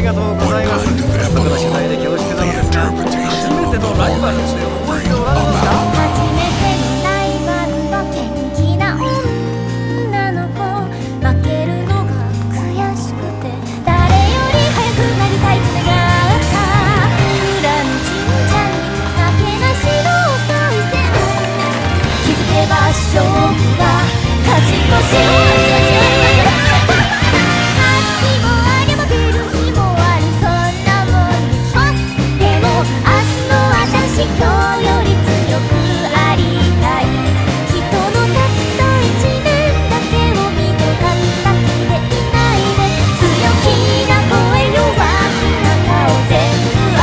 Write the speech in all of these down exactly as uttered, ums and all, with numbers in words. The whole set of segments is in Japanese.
りがとうございます。早速の取材で恐縮なのですが、初めてのライバルとして覚えておられますか？ 初めてのライバルは元気な女の子。負けるのが悔しくて誰より早くなりたいって願った裏の神社に負けなしの賽銭。気づけば勝負は勝ち越し。今日より強くありたい。人のたった一年だけを見てただけでいないで。強気な声弱気な顔全部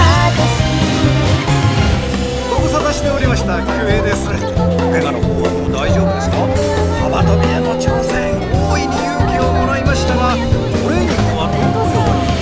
私。 ご無沙汰しておりましたクエです。怪我の方はもう大丈夫ですか？幅跳びへの挑戦、大いに勇気をもらいましたが、トレーニングはどのように？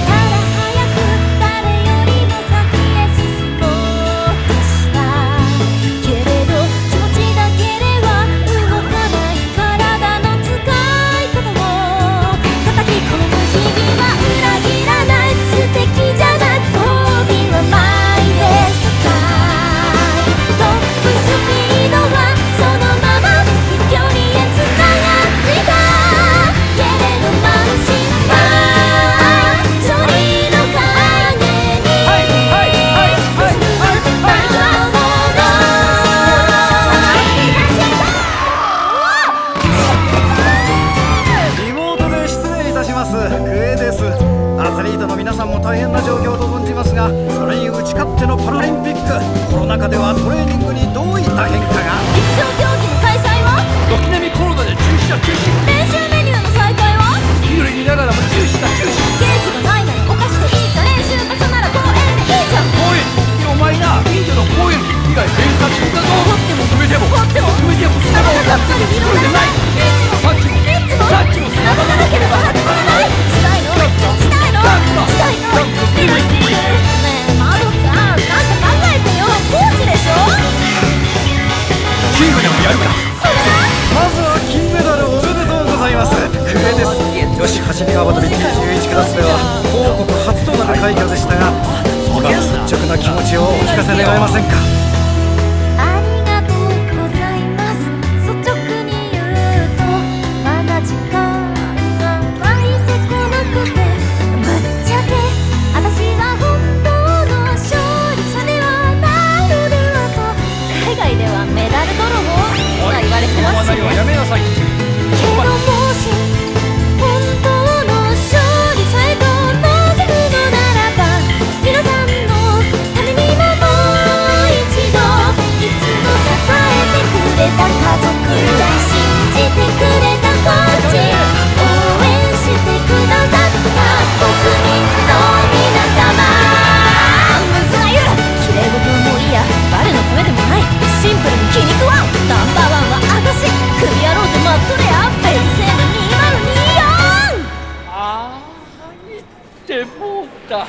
アスリートの皆さんも大変な状況と存じますが、それに打ち勝ってのパラリンピック、コロナ禍ではトレーニングにどういった変化が？ 陸上競技の開催は軒並みコロナで中止だ中止。 練習メニューの再開は有利にながらも中止だ中止。 ケーキがないならお菓子でいいじゃん。練習場所なら公園でいいじゃん。 公園お前な、近所の公園以外偏差値だぞ。 掘っても埋めても掘っても埋めても砂場をがっつり作るでない。さっきもいつもさっきも砂場がなければ始まらない。 したいのしたいのしたいの。ねえマドさん、なんか考えてよ。コーチでしょ。 キングでもやるか。 それまずは金メダルおめでとうございます。クエです。女子走り幅跳び ティーじゅういち クラスでは報告初となる快挙でしたが、今の率直な気持ちをお聞かせ願えませんか？ ありがとうございます。率直に言うとまだ時間が湧いてこなくて、ぶっちゃけ私は本当の勝利者ではないのではと海外ではメダル泥棒と言われてますしね。 やめなさい。 けどもし本当の勝利さえと望むのならば、皆さんのためにももう一度いつも支えてくれた家族、信じてくれたコーチ、応援してくださった国民の皆様。むずがゆるきれい事はもういいや。誰の声でもない。シンプルに気に食わん。ナンバーワンは私。クビ野郎で待っとれや。ベイセーブにまるによん。 ああ、言ってもうた。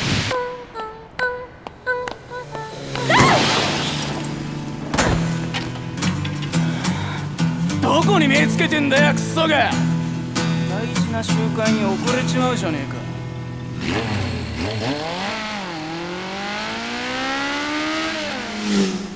どこに目つけてんだよクソが。大事な集会に遅れちまうじゃねえか。